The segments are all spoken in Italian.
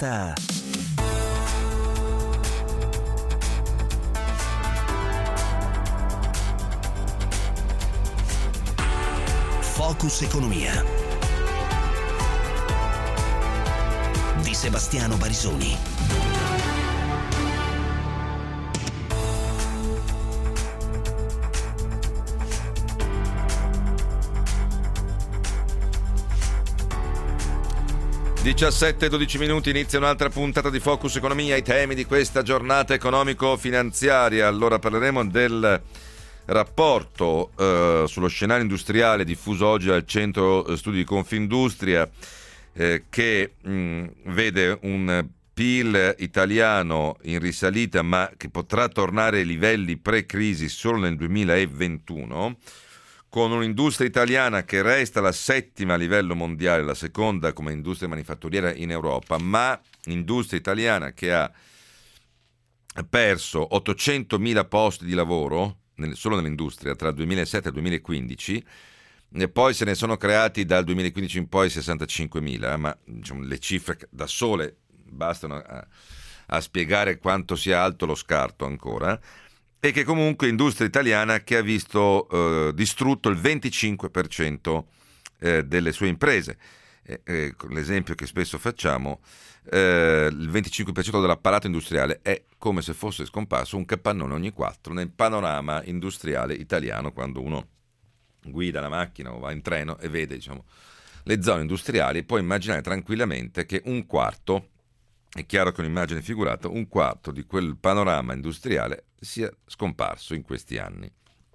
giornata. Focus Economia di Sebastiano Barisoni. Diciassette e 12 minuti, inizia un'altra puntata di Focus Economia, i temi di questa giornata economico-finanziaria. Allora parleremo del rapporto sullo scenario industriale diffuso oggi al Centro Studi di Confindustria, che vede un PIL italiano in risalita, ma che potrà tornare ai livelli pre-crisi solo nel 2021, con un'industria italiana che resta la settima a livello mondiale, la seconda come industria manifatturiera in Europa, ma industria italiana che ha perso 800.000 posti di lavoro solo nell'industria tra il 2007 e il 2015, e poi se ne sono creati dal 2015 in poi 65.000, ma diciamo, le cifre da sole bastano a spiegare quanto sia alto lo scarto ancora, e che comunque industria italiana che ha visto distrutto il 25% delle sue imprese. Con l'esempio che spesso facciamo, il 25% dell'apparato industriale è come se fosse scomparso un capannone ogni 4 nel panorama industriale italiano, quando uno guida la macchina o va in treno e vede, diciamo, le zone industriali, può immaginare tranquillamente che un quarto, è chiaro che è un'immagine figurata, un quarto di quel panorama industriale sia scomparso in questi anni.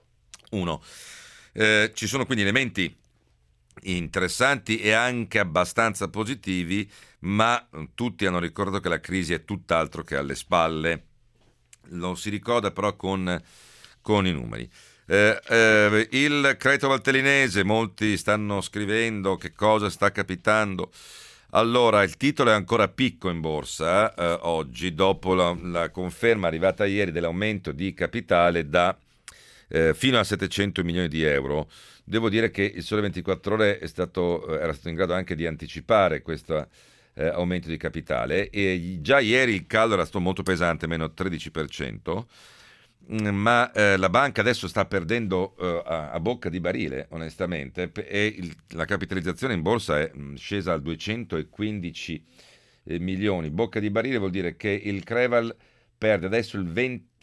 Ci sono quindi elementi interessanti e anche abbastanza positivi, ma tutti hanno ricordato che la crisi è tutt'altro che alle spalle. Lo si ricorda però con i numeri. Il credito valtellinese, molti stanno scrivendo che cosa sta capitando. Allora, il titolo è ancora a picco in borsa oggi, dopo la conferma arrivata ieri dell'aumento di capitale fino a 700 milioni di euro. Devo dire che il Sole 24 Ore era stato in grado anche di anticipare questo aumento di capitale, e già ieri il calo era stato molto pesante, meno 13%, ma la banca adesso sta perdendo a bocca di barile, onestamente, e la capitalizzazione in borsa è scesa a 215 milioni. Bocca di barile vuol dire che il Creval perde adesso il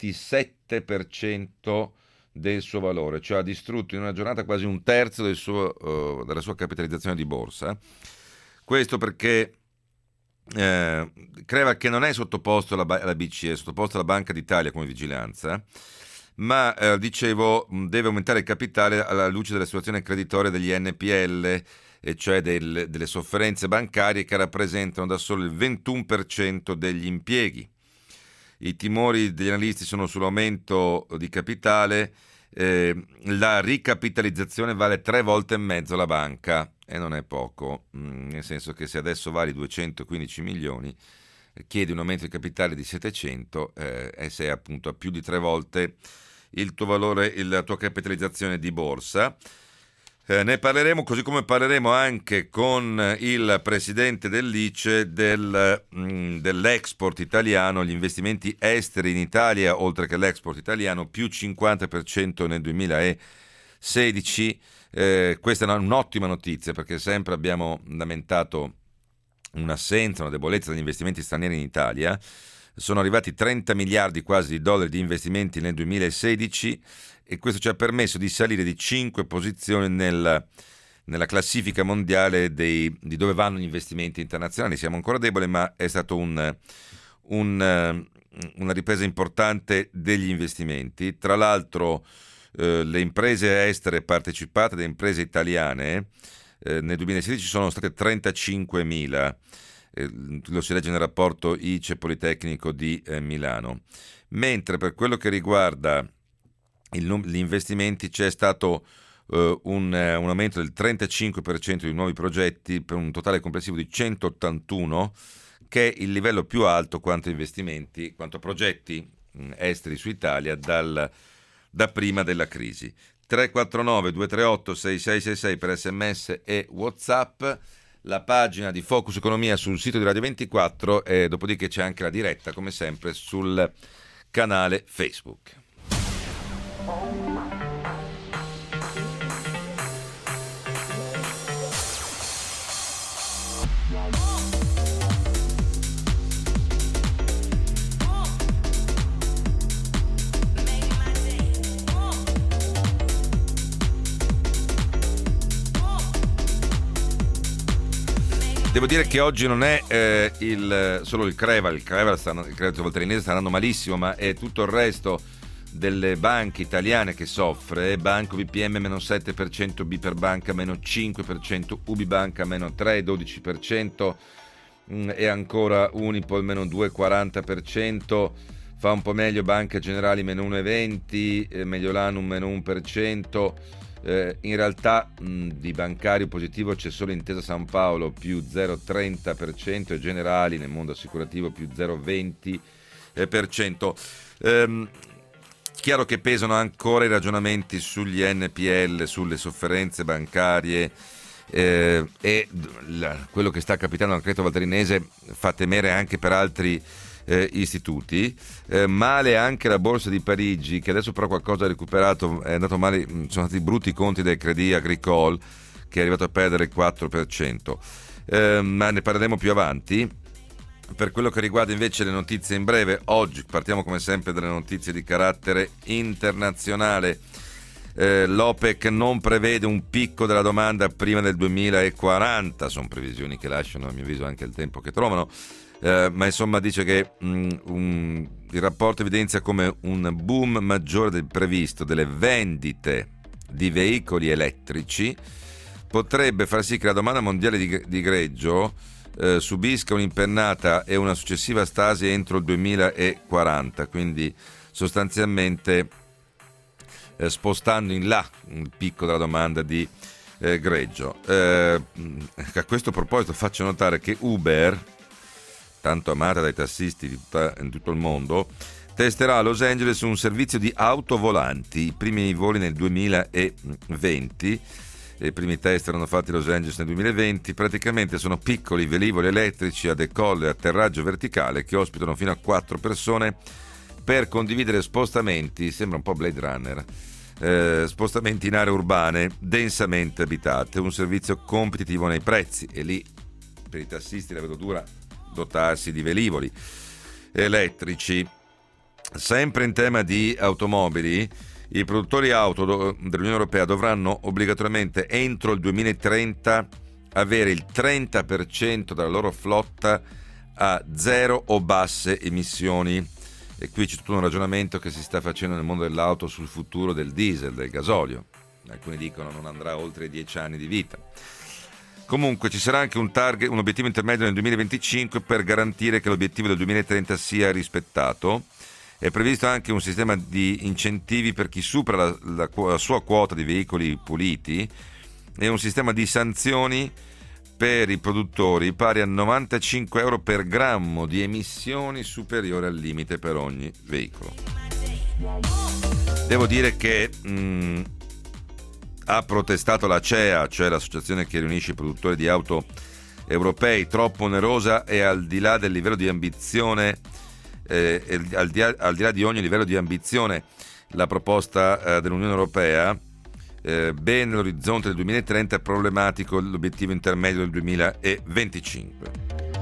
27% del suo valore, cioè ha distrutto in una giornata quasi un terzo della sua capitalizzazione di borsa. Questo perché Creval, che non è sottoposto alla BCE, è sottoposto alla Banca d'Italia come vigilanza, ma dicevo, deve aumentare il capitale alla luce della situazione creditoria degli NPL, e cioè delle sofferenze bancarie, che rappresentano da solo il 21% degli impieghi. I timori degli analisti sono sull'aumento di capitale. La ricapitalizzazione vale 3 volte e mezzo la banca, e non è poco, nel senso che se adesso vali 215 milioni, chiedi un aumento di capitale di 700, e sei appunto a più di 3 volte il tuo valore, la tua capitalizzazione di borsa. Ne parleremo, così come parleremo anche con il presidente dell'ICE dell'export italiano, gli investimenti esteri in Italia, oltre che l'export italiano, più 50% nel 2016. Questa è un'ottima notizia, perché sempre abbiamo lamentato un'assenza, una debolezza degli investimenti stranieri in Italia. Sono arrivati 30 miliardi quasi di dollari di investimenti nel 2016, e questo ci ha permesso di salire di 5 posizioni nella classifica mondiale di dove vanno gli investimenti internazionali. Siamo ancora deboli, ma è stato una ripresa importante degli investimenti. Tra l'altro le imprese estere partecipate da imprese italiane nel 2016 sono state 35.000, lo si legge nel rapporto ICE Politecnico di Milano, mentre per quello che riguarda gli investimenti c'è stato un aumento del 35% di nuovi progetti, per un totale complessivo di 181, che è il livello più alto quanto progetti esteri su Italia da prima della crisi. 349 238 6666 per SMS e WhatsApp. la pagina di Focus Economia sul sito di Radio 24 e dopodiché c'è anche la diretta, come sempre, sul canale Facebook. Devo dire che oggi non è solo il Creval, il credito voltarinese sta andando malissimo, ma è tutto il resto delle banche italiane che soffre. Banco BPM meno 7%, Biper Banca meno 5%, UBI Banca meno 3,12%, e ancora Unipol meno 2,40%, fa un po' meglio Banca Generali meno 1,20%, Mediolanum meno 1%. In realtà di bancario positivo c'è solo Intesa San Paolo più 0,30% e Generali nel mondo assicurativo più 0,20%. Chiaro che pesano ancora i ragionamenti sugli NPL, sulle sofferenze bancarie, e quello che sta capitando al credito voltarinese fa temere anche per altri istituti. Male anche la borsa di Parigi, che adesso però qualcosa ha recuperato. È andato male, sono stati brutti i conti del Crédit Agricole, che è arrivato a perdere il 4%, ma ne parleremo più avanti. Per quello che riguarda invece le notizie in breve, oggi partiamo come sempre dalle notizie di carattere internazionale. L'OPEC non prevede un picco della domanda prima del 2040, sono previsioni che lasciano a mio avviso anche il tempo che trovano. Ma insomma dice che il rapporto evidenzia come un boom maggiore del previsto delle vendite di veicoli elettrici potrebbe far sì che la domanda mondiale di greggio subisca un'impennata e una successiva stasi entro il 2040, quindi sostanzialmente spostando in là il picco della domanda di greggio. A questo proposito faccio notare che Uber, tanto amata dai tassisti in tutto il mondo, testerà a Los Angeles un servizio di autovolanti, i primi voli nel 2020, i primi test erano fatti a Los Angeles nel 2020, praticamente sono piccoli velivoli elettrici a decollo e atterraggio verticale che ospitano fino a 4 persone per condividere spostamenti, sembra un po' Blade Runner, spostamenti in aree urbane densamente abitate, un servizio competitivo nei prezzi, e lì per i tassisti la vedo dura dotarsi di velivoli elettrici. Sempre in tema di automobili, i produttori auto dell'Unione Europea dovranno obbligatoriamente entro il 2030 avere il 30% della loro flotta a zero o basse emissioni, e qui c'è tutto un ragionamento che si sta facendo nel mondo dell'auto sul futuro del diesel, del gasolio. Alcuni dicono non andrà oltre i 10 anni di vita. Comunque ci sarà anche un obiettivo intermedio nel 2025 per garantire che l'obiettivo del 2030 sia rispettato. È previsto anche un sistema di incentivi per chi supera la sua quota di veicoli puliti e un sistema di sanzioni per i produttori pari a 95 euro per grammo di emissioni superiore al limite per ogni veicolo. Devo dire che ha protestato la CEA, cioè l'associazione che riunisce i produttori di auto europei, troppo onerosa e al di là del livello di ambizione, al di là di ogni livello di ambizione, la proposta dell'Unione Europea. Bene l'orizzonte del 2030, è problematico l'obiettivo intermedio del 2025.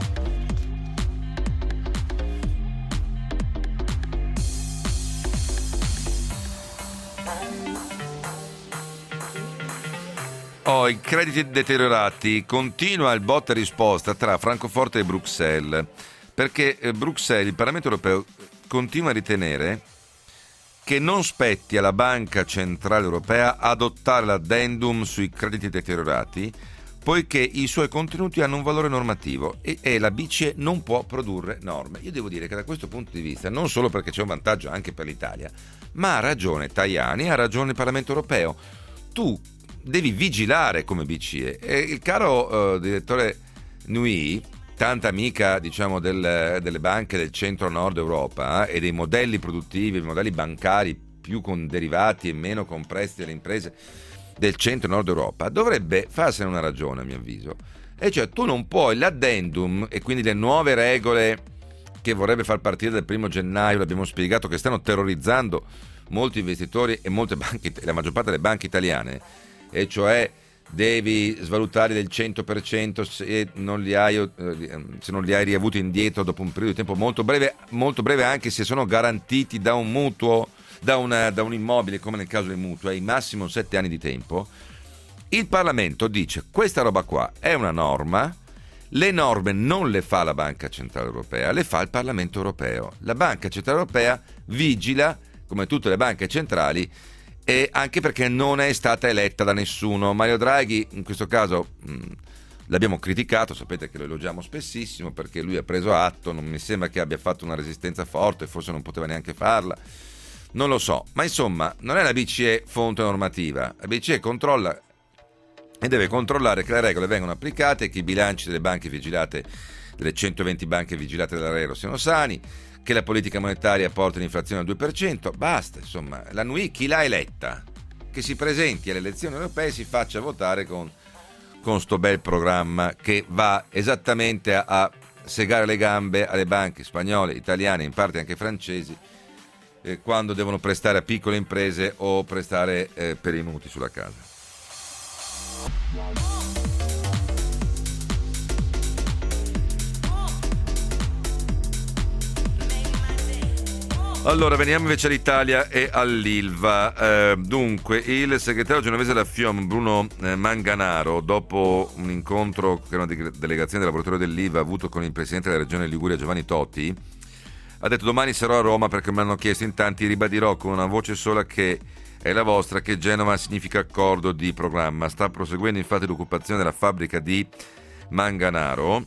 I crediti deteriorati, continua il botta e risposta tra Francoforte e Bruxelles, perché Bruxelles, il Parlamento europeo, continua a ritenere che non spetti alla Banca Centrale Europea adottare l'addendum sui crediti deteriorati, poiché i suoi contenuti hanno un valore normativo e la BCE non può produrre norme. Io devo dire che da questo punto di vista, non solo perché c'è un vantaggio anche per l'Italia, ma ha ragione Tajani, ha ragione il Parlamento europeo. Tu devi vigilare come BCE. E il caro direttore Nui, tanta amica diciamo delle banche del centro-nord Europa e dei modelli produttivi, i modelli bancari più con derivati e meno con prestiti alle imprese del centro-nord Europa, dovrebbe farsene una ragione a mio avviso E cioè tu non puoi l'addendum e quindi le nuove regole che vorrebbe far partire dal 1 gennaio, l'abbiamo spiegato, che stanno terrorizzando molti investitori e molte banche, la maggior parte delle banche italiane, e cioè devi svalutare del 100% se non li hai riavuti indietro dopo un periodo di tempo molto breve anche se sono garantiti da un mutuo, da un immobile, come nel caso del mutuo, hai massimo 7 anni di tempo. Il Parlamento dice: questa roba qua è una norma, le norme non le fa la Banca Centrale Europea, le fa il Parlamento Europeo. La Banca Centrale Europea vigila, come tutte le banche centrali, e anche perché non è stata eletta da nessuno. Mario Draghi in questo caso l'abbiamo criticato, sapete che lo elogiamo spessissimo perché lui ha preso atto, non mi sembra che abbia fatto una resistenza forte, forse non poteva neanche farla, non lo so, ma insomma non è la BCE fonte normativa, la BCE controlla e deve controllare che le regole vengano applicate, che i bilanci delle banche vigilate, delle 120 banche vigilate dall'ARERO siano sani, che la politica monetaria porti l'inflazione al 2%, basta, insomma, la NUI chi l'ha eletta? Che si presenti alle elezioni europee e si faccia votare con sto bel programma che va esattamente a segare le gambe alle banche spagnole, italiane, in parte anche francesi, quando devono prestare a piccole imprese o prestare per i mutui sulla casa. Allora, veniamo invece all'Italia e all'Ilva. Dunque, il segretario genovese della FIOM, Bruno Manganaro, dopo un incontro che una delegazione dei lavoratori dell'Ilva ha avuto con il presidente della regione Liguria, Giovanni Toti, ha detto: domani sarò a Roma perché mi hanno chiesto in tanti, ribadirò con una voce sola che è la vostra, che Genova significa accordo di programma. Sta proseguendo infatti l'occupazione della fabbrica di Manganaro.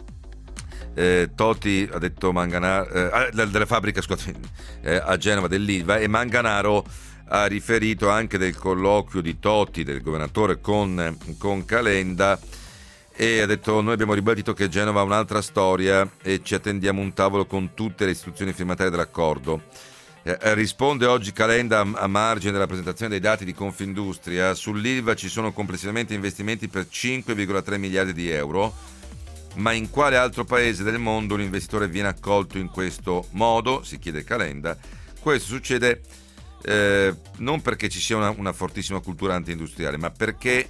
Toti ha detto della fabbrica a Genova dell'Ilva, e Manganaro ha riferito anche del colloquio di Toti, del governatore con Calenda, e ha detto: noi abbiamo ribadito che Genova ha un'altra storia e ci attendiamo un tavolo con tutte le istituzioni firmatarie dell'accordo. Risponde oggi Calenda a margine della presentazione dei dati di Confindustria. Sull'Ilva ci sono complessivamente investimenti per 5,3 miliardi di euro. Ma in quale altro paese del mondo un investitore viene accolto in questo modo? Si chiede Calenda. Questo succede non perché ci sia una fortissima cultura anti-industriale, ma perché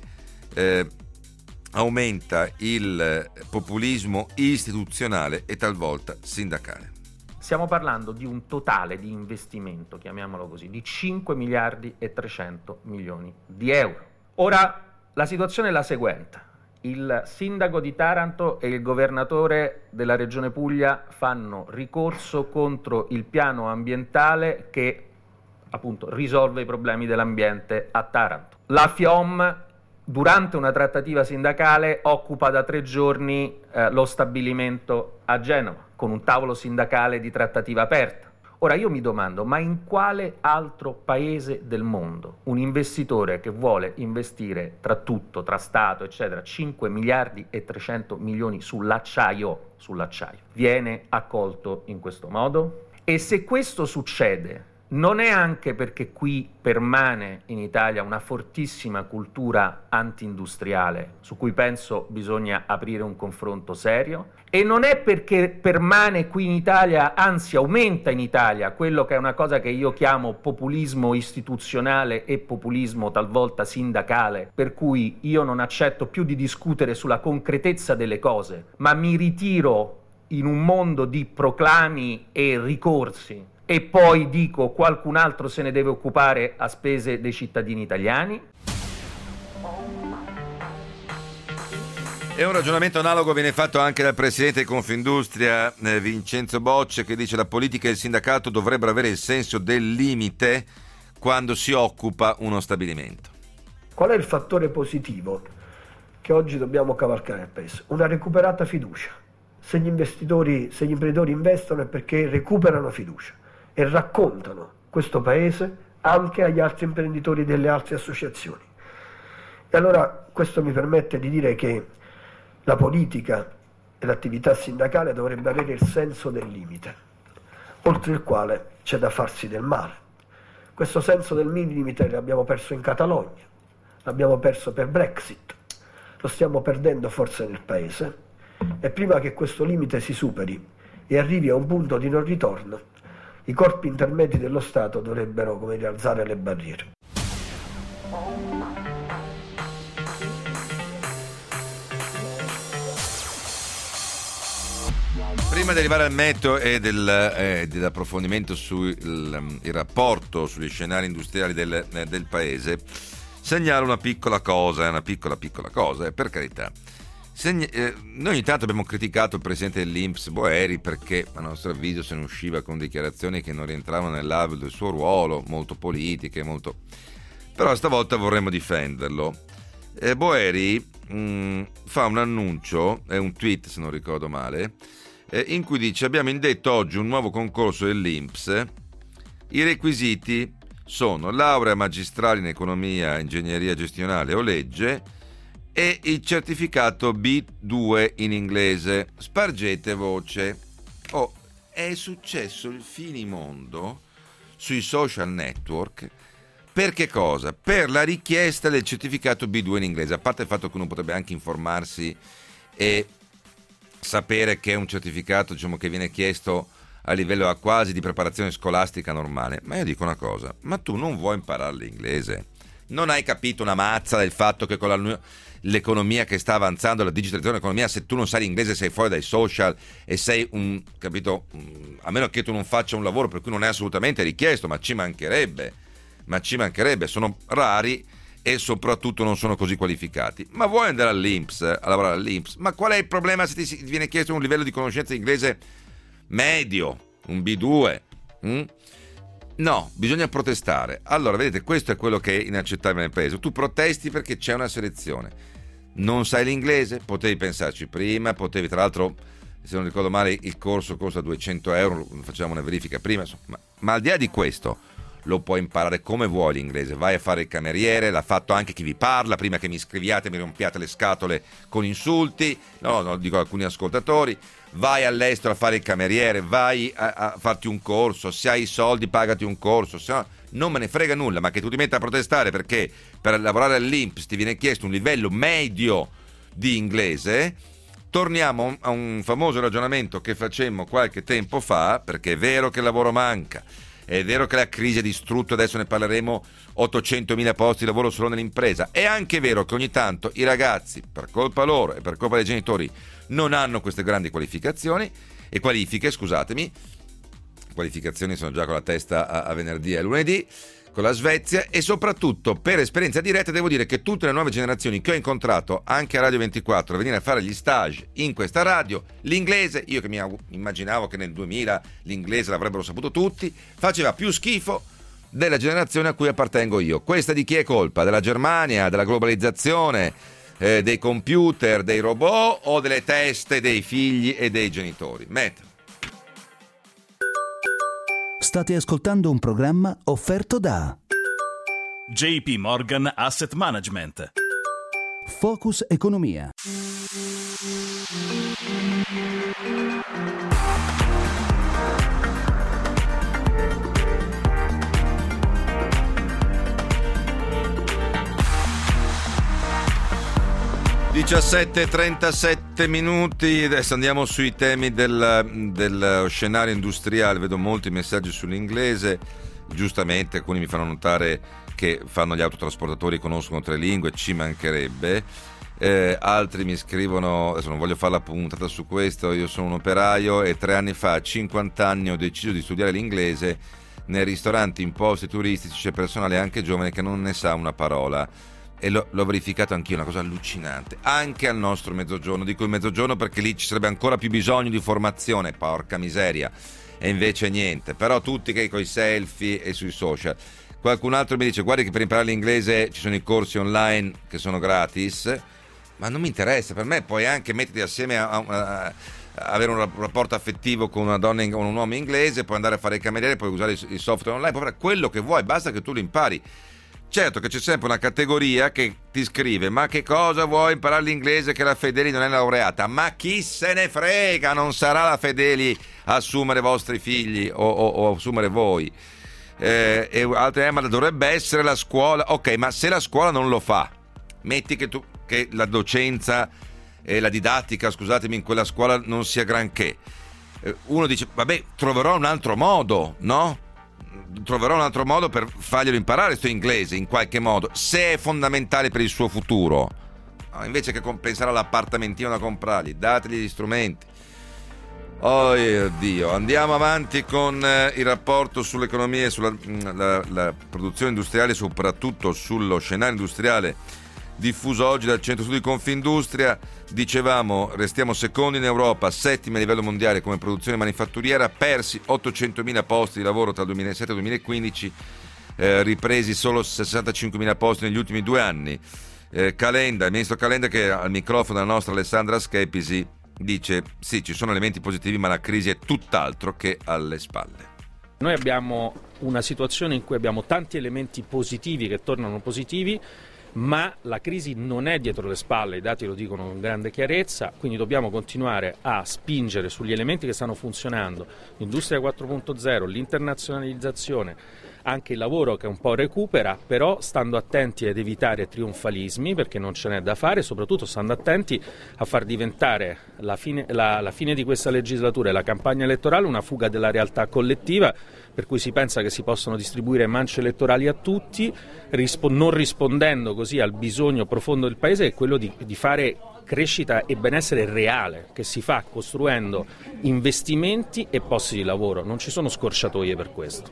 aumenta il populismo istituzionale e talvolta sindacale. Stiamo parlando di un totale di investimento, chiamiamolo così, di 5 miliardi e 300 milioni di euro. Ora, la situazione è la seguente. Il sindaco di Taranto e il governatore della regione Puglia fanno ricorso contro il piano ambientale che appunto risolve i problemi dell'ambiente a Taranto. La FIOM, durante una trattativa sindacale, occupa da 3 giorni lo stabilimento a Genova con un tavolo sindacale di trattativa aperta. Ora io mi domando, ma in quale altro paese del mondo un investitore che vuole investire tra tutto, tra Stato, eccetera, 5 miliardi e 300 milioni sull'acciaio, viene accolto in questo modo? E se questo succede, non è anche perché qui permane in Italia una fortissima cultura anti-industriale su cui penso bisogna aprire un confronto serio? E non è perché permane qui in Italia, anzi aumenta in Italia, quello che è una cosa che io chiamo populismo istituzionale e populismo talvolta sindacale, per cui io non accetto più di discutere sulla concretezza delle cose, ma mi ritiro in un mondo di proclami e ricorsi e poi dico qualcun altro se ne deve occupare a spese dei cittadini italiani? E un ragionamento analogo viene fatto anche dal presidente di Confindustria, Vincenzo Bocce, che dice: la politica e il sindacato dovrebbero avere il senso del limite quando si occupa uno stabilimento. Qual è il fattore positivo che oggi dobbiamo cavalcare al paese? Una recuperata fiducia. Se gli imprenditori investono è perché recuperano fiducia e raccontano questo paese anche agli altri imprenditori delle altre associazioni. E allora questo mi permette di dire che la politica e l'attività sindacale dovrebbe avere il senso del limite, oltre il quale c'è da farsi del male. Questo senso del limite l'abbiamo perso in Catalogna, l'abbiamo perso per Brexit, lo stiamo perdendo forse nel paese, e prima che questo limite si superi e arrivi a un punto di non ritorno, i corpi intermedi dello Stato dovrebbero, come dire, alzare le barriere. Prima di arrivare al metodo e dell'approfondimento sul il rapporto sugli scenari industriali del paese, segnalo una piccola cosa, per carità. Noi ogni tanto abbiamo criticato il presidente dell'INPS Boeri perché a nostro avviso se ne usciva con dichiarazioni che non rientravano nell'alveo del suo ruolo, molto politiche, però stavolta vorremmo difenderlo. Boeri fa un annuncio, è un tweet se non ricordo male, in cui dice: abbiamo indetto oggi un nuovo concorso dell'INPS, i requisiti sono laurea magistrale in economia, ingegneria gestionale o legge e il certificato B2 in inglese, spargete voce. È successo il finimondo sui social network. Per che cosa? Per la richiesta del certificato B2 in inglese, a parte il fatto che uno potrebbe anche informarsi e sapere che è un certificato, diciamo, che viene chiesto a livello quasi di preparazione scolastica normale. Ma io dico una cosa: ma tu non vuoi imparare l'inglese? Non hai capito una mazza del fatto che con l'economia che sta avanzando, la digitalizzazione dell'economia, se tu non sai l'inglese sei fuori dai social e sei a meno che tu non faccia un lavoro per cui non è assolutamente richiesto, ma ci mancherebbe, sono rari e soprattutto non sono così qualificati. Ma vuoi andare all'INPS, a lavorare all'INPS? Ma qual è il problema se ti viene chiesto un livello di conoscenza di inglese medio, un B2? No, bisogna protestare. Allora, vedete, questo è quello che è inaccettabile nel paese. Tu protesti perché c'è una selezione. Non sai l'inglese? Potevi pensarci prima, tra l'altro, se non ricordo male, il corso costa 200 euro, facciamo una verifica prima, ma al di là di questo, lo puoi imparare come vuoi l'inglese. Vai a fare il cameriere, l'ha fatto anche chi vi parla, prima che mi scriviate, mi rompiate le scatole con insulti, no, dico alcuni ascoltatori. Vai all'estero a fare il cameriere, vai a farti un corso, se hai i soldi pagati un corso, se no non me ne frega nulla, ma che tu ti metta a protestare perché per lavorare all'INPS ti viene chiesto un livello medio di inglese. Torniamo a un famoso ragionamento che facemmo qualche tempo fa, perché è vero che il lavoro manca, è vero che la crisi ha distrutto, adesso ne parleremo, 800.000 posti di lavoro solo nell'impresa. È anche vero che ogni tanto i ragazzi, per colpa loro e per colpa dei genitori, non hanno queste grandi qualificazioni e qualifiche, scusatemi. Qualificazioni sono già con la testa a venerdì e a lunedì con la Svezia, e soprattutto per esperienza diretta devo dire che tutte le nuove generazioni che ho incontrato anche a Radio 24 a venire a fare gli stage in questa radio, l'inglese, io che mi immaginavo che nel 2000 l'inglese l'avrebbero saputo tutti, faceva più schifo della generazione a cui appartengo io. Questa di chi è colpa? Della Germania, della globalizzazione, dei computer, dei robot o delle teste dei figli e dei genitori? State ascoltando un programma offerto da JP Morgan Asset Management. Focus Economia. (17:37). Adesso andiamo sui temi del scenario industriale. Vedo molti messaggi sull'inglese, giustamente alcuni mi fanno notare che fanno gli autotrasportatori, conoscono 3 lingue, ci mancherebbe. Altri mi scrivono, adesso non voglio fare la puntata su questo, io sono un operaio e 3 anni fa, a 50 anni, ho deciso di studiare l'inglese. Nei ristoranti, in posti turistici c'è personale anche giovane che non ne sa una parola. E l'ho verificato anch'io, una cosa allucinante, anche al nostro mezzogiorno. Dico il mezzogiorno perché lì ci sarebbe ancora più bisogno di formazione, porca miseria, e invece niente. Però tutti che coi selfie e sui social. Qualcun altro mi dice: guardi che per imparare l'inglese ci sono i corsi online che sono gratis, ma non mi interessa. Per me puoi anche metterti assieme a avere un rapporto affettivo con una donna o un uomo inglese, puoi andare a fare il cameriere, puoi usare i software online, puoi fare quello che vuoi, basta che tu lo impari. Certo che c'è sempre una categoria che ti scrive: ma che cosa vuoi imparare l'inglese che la Fedeli non è laureata? Ma chi se ne frega, non sarà la Fedeli a assumere vostri figli o assumere voi. E altri ma dovrebbe essere la scuola. Ok, ma se la scuola non lo fa, metti che tu che la docenza e la didattica, scusatemi, in quella scuola non sia granché. Uno dice, vabbè, troverò un altro modo, no? Troverò un altro modo per farglielo imparare sto inglese in qualche modo, se è fondamentale per il suo futuro. No, invece che pensare all'appartamentino da comprargli, dategli gli strumenti. Oh Dio, andiamo avanti con il rapporto sull'economia e sulla la produzione industriale, soprattutto sullo scenario industriale diffuso oggi dal Centro Studi Confindustria. Dicevamo, restiamo secondi in Europa, settimi a livello mondiale come produzione manifatturiera, persi 800.000 posti di lavoro tra il 2007 e il 2015, ripresi solo 65.000 posti negli ultimi 2 anni. Calenda, il ministro Calenda, che al microfono della nostra Alessandra Schepisi dice sì, ci sono elementi positivi, ma la crisi è tutt'altro che alle spalle. Noi abbiamo una situazione in cui abbiamo tanti elementi positivi che tornano positivi, ma la crisi non è dietro le spalle, i dati lo dicono con grande chiarezza, quindi dobbiamo continuare a spingere sugli elementi che stanno funzionando, l'industria 4.0, l'internazionalizzazione, anche il lavoro che un po' recupera, però stando attenti ad evitare trionfalismi, perché non ce n'è da fare, soprattutto stando attenti a far diventare la fine di questa legislatura e la campagna elettorale una fuga della realtà collettiva, per cui si pensa che si possono distribuire mance elettorali a tutti, non rispondendo così al bisogno profondo del Paese, che è quello di fare crescita e benessere reale, che si fa costruendo investimenti e posti di lavoro. Non ci sono scorciatoie per questo.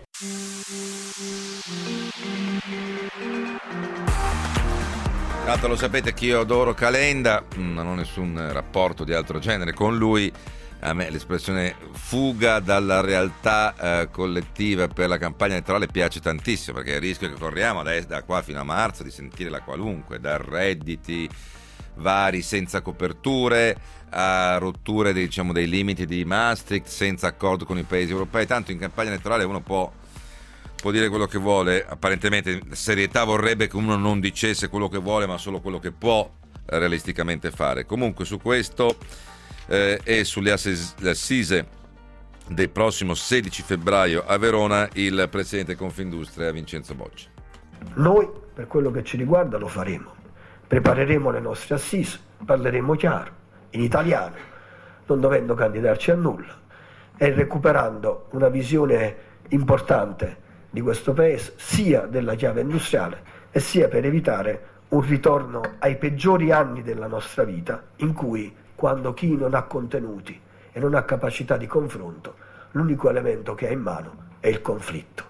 Tanto lo sapete che io adoro Calenda, non ho nessun rapporto di altro genere con lui. A me l'espressione fuga dalla realtà collettiva per la campagna elettorale piace tantissimo, perché il rischio che corriamo da qua fino a marzo di sentire la qualunque, da redditi vari senza coperture a rotture dei limiti di Maastricht senza accordo con i paesi europei. Tanto in campagna elettorale uno può dire quello che vuole, apparentemente serietà vorrebbe che uno non dicesse quello che vuole ma solo quello che può realisticamente fare. Comunque su questo e sulle assise del prossimo 16 febbraio a Verona il presidente Confindustria Vincenzo Boccia. Noi per quello che ci riguarda lo faremo, prepareremo le nostre assise, parleremo chiaro, in italiano, non dovendo candidarci a nulla e recuperando una visione importante di questo paese, sia della chiave industriale e sia per evitare un ritorno ai peggiori anni della nostra vita, in cui quando chi non ha contenuti e non ha capacità di confronto, l'unico elemento che ha in mano è il conflitto.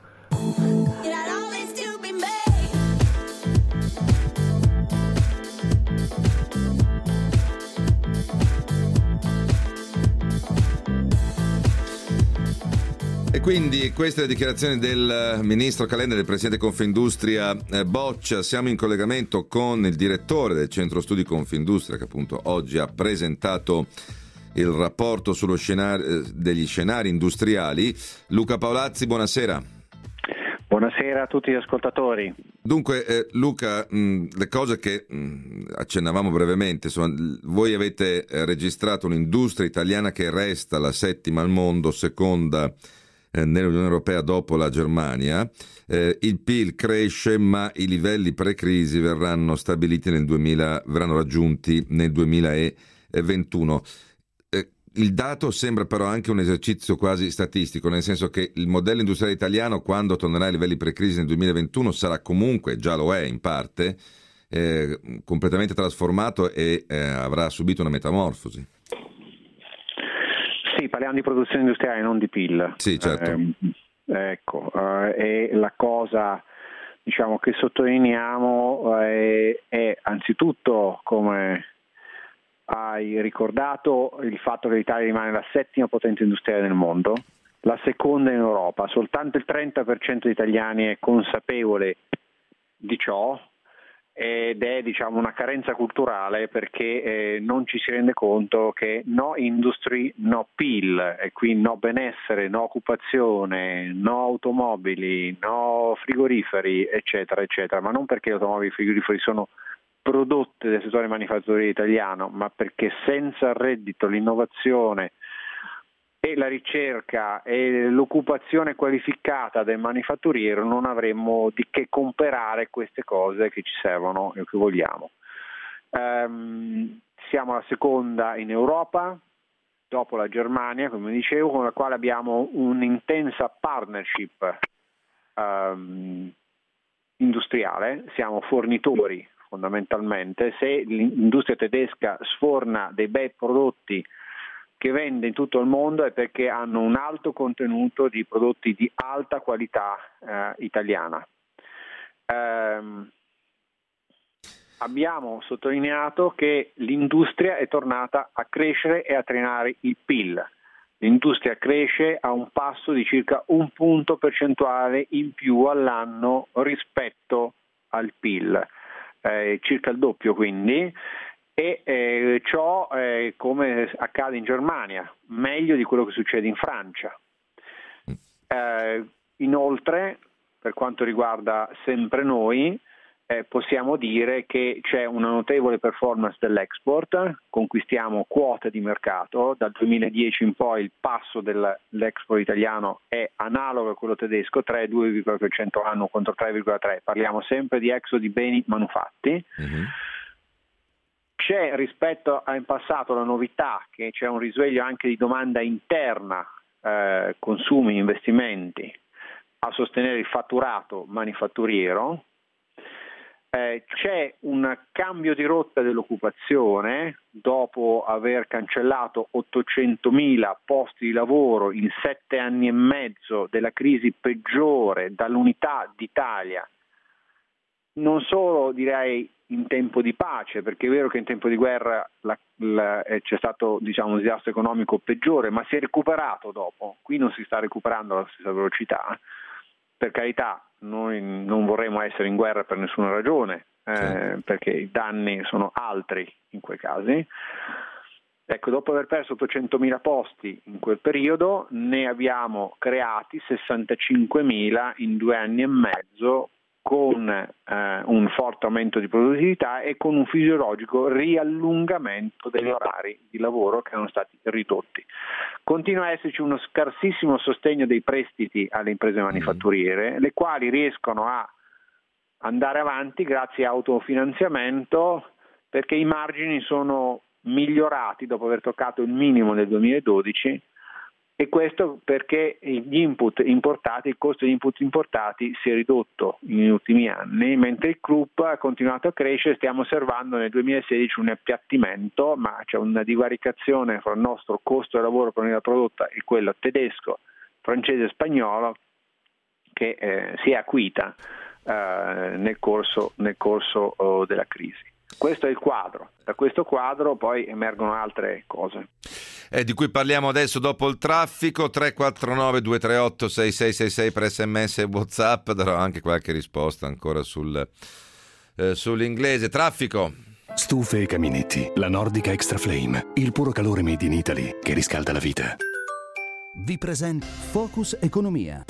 E quindi questa è la dichiarazione del ministro Calenda e del presidente Confindustria Boccia. Siamo in collegamento con il direttore del Centro Studi Confindustria, che appunto oggi ha presentato il rapporto sullo degli scenari industriali. Luca Paolazzi, buonasera. Buonasera a tutti gli ascoltatori. Dunque Luca, le cose che accennavamo brevemente, insomma, voi avete registrato un'industria italiana che resta la settima al mondo, seconda nell'Unione Europea dopo la Germania. Il PIL cresce, ma i livelli pre-crisi verranno raggiunti nel 2021. Il dato sembra però anche un esercizio quasi statistico, nel senso che il modello industriale italiano, quando tornerà ai livelli pre-crisi nel 2021, sarà comunque, già lo è in parte, completamente trasformato e avrà subito una metamorfosi. Sì, parliamo di produzione industriale, non di PIL. Sì, certo. E la cosa, diciamo, che sottolineiamo è anzitutto, come hai ricordato, il fatto che l'Italia rimane la settima potenza industriale del mondo, la seconda in Europa. Soltanto il 30% degli italiani è consapevole di ciò, ed è, diciamo, una carenza culturale, perché non ci si rende conto che no industry, no PIL, e quindi no benessere, no occupazione, no automobili, no frigoriferi, eccetera, eccetera, ma non perché gli automobili e i frigoriferi sono prodotte del settore manifatturiero italiano, ma perché senza il reddito, l'innovazione e la ricerca e l'occupazione qualificata del manifatturiero non avremmo di che comprare queste cose che ci servono e che vogliamo. Siamo la seconda in Europa, dopo la Germania, come dicevo, con la quale abbiamo un'intensa partnership industriale. Siamo fornitori fondamentalmente. Se l'industria tedesca sforna dei bei prodotti che vende in tutto il mondo è perché hanno un alto contenuto di prodotti di alta qualità italiana. Abbiamo sottolineato che l'industria è tornata a crescere e a trainare il PIL. L'industria cresce a un passo di circa 1 punto percentuale in più all'anno rispetto al PIL, circa il doppio quindi, e ciò come accade in Germania, meglio di quello che succede in Francia. Inoltre, per quanto riguarda sempre noi, possiamo dire che c'è una notevole performance dell'export, conquistiamo quote di mercato. Dal 2010 in poi il passo dell'export italiano è analogo a quello tedesco, 2,% anno contro 3,3%, parliamo sempre di exo di beni manufatti. C'è rispetto al passato la novità che c'è un risveglio anche di domanda interna, consumi, investimenti, a sostenere il fatturato manifatturiero. C'è un cambio di rotta dell'occupazione dopo aver cancellato 800.000 posti di lavoro in 7 anni e mezzo della crisi peggiore dall'unità d'Italia, non solo direi in tempo di pace, perché è vero che in tempo di guerra c'è stato un disastro economico peggiore, ma si è recuperato dopo. Qui non si sta recuperando alla stessa velocità. Per carità, noi non vorremmo essere in guerra per nessuna ragione, perché i danni sono altri in quei casi. Ecco, dopo aver perso 800.000 posti in quel periodo, ne abbiamo creati 65.000 in 2 anni e mezzo, con un forte aumento di produttività e con un fisiologico riallungamento degli orari di lavoro che erano stati ridotti. Continua a esserci uno scarsissimo sostegno dei prestiti alle imprese manifatturiere, le quali riescono a andare avanti grazie a autofinanziamento, perché i margini sono migliorati dopo aver toccato il minimo nel 2012, e questo perché gli input importati, il costo degli input importati si è ridotto negli ultimi anni, mentre il CRUP ha continuato a crescere. Stiamo osservando nel 2016 un appiattimento, ma c'è una divaricazione fra il nostro costo di lavoro per unità prodotta e quello tedesco, francese e spagnolo che si è acuita nel corso della crisi. Questo è il quadro. Da questo quadro poi emergono altre cose. Di cui parliamo adesso dopo il traffico. 349 238 6666 per SMS e WhatsApp. Darò anche qualche risposta ancora sull'inglese. Traffico. Stufe e caminetti, la Nordica Extra Flame, il puro calore made in Italy che riscalda la vita. Vi presenta Focus Economia.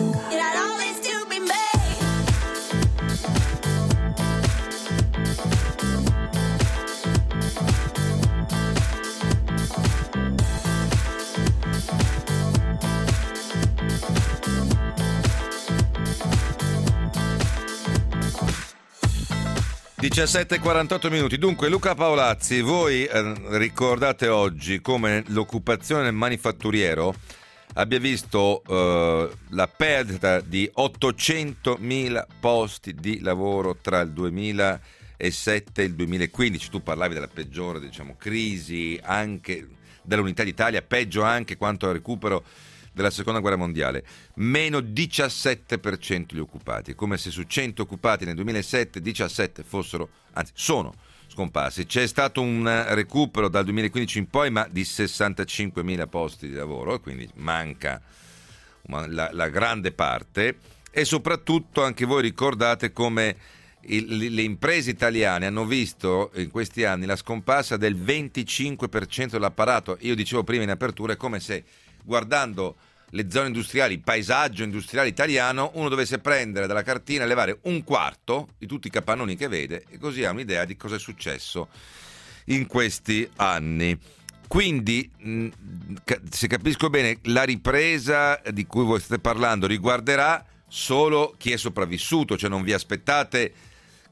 17:48 minuti. Dunque, Luca Paolazzi, voi ricordate oggi come l'occupazione nel manifatturiero abbia visto la perdita di 800.000 posti di lavoro tra il 2007 e il 2015. Tu parlavi della peggiore, crisi anche dell'unità d'Italia, peggio anche quanto al recupero della seconda guerra mondiale. Meno 17% gli occupati, come se su 100 occupati nel 2007 17 sono scomparsi. C'è stato un recupero dal 2015 in poi, ma di 65.000 posti di lavoro, quindi manca la grande parte. E soprattutto anche voi ricordate come le imprese italiane hanno visto in questi anni la scomparsa del 25% dell'apparato. Io dicevo prima in apertura, è come se guardando le zone industriali, il paesaggio industriale italiano, uno dovesse prendere dalla cartina e levare un quarto di tutti i capannoni che vede, e così ha un'idea di cosa è successo in questi anni. Quindi, se capisco bene, la ripresa di cui voi state parlando riguarderà solo chi è sopravvissuto, cioè non vi aspettate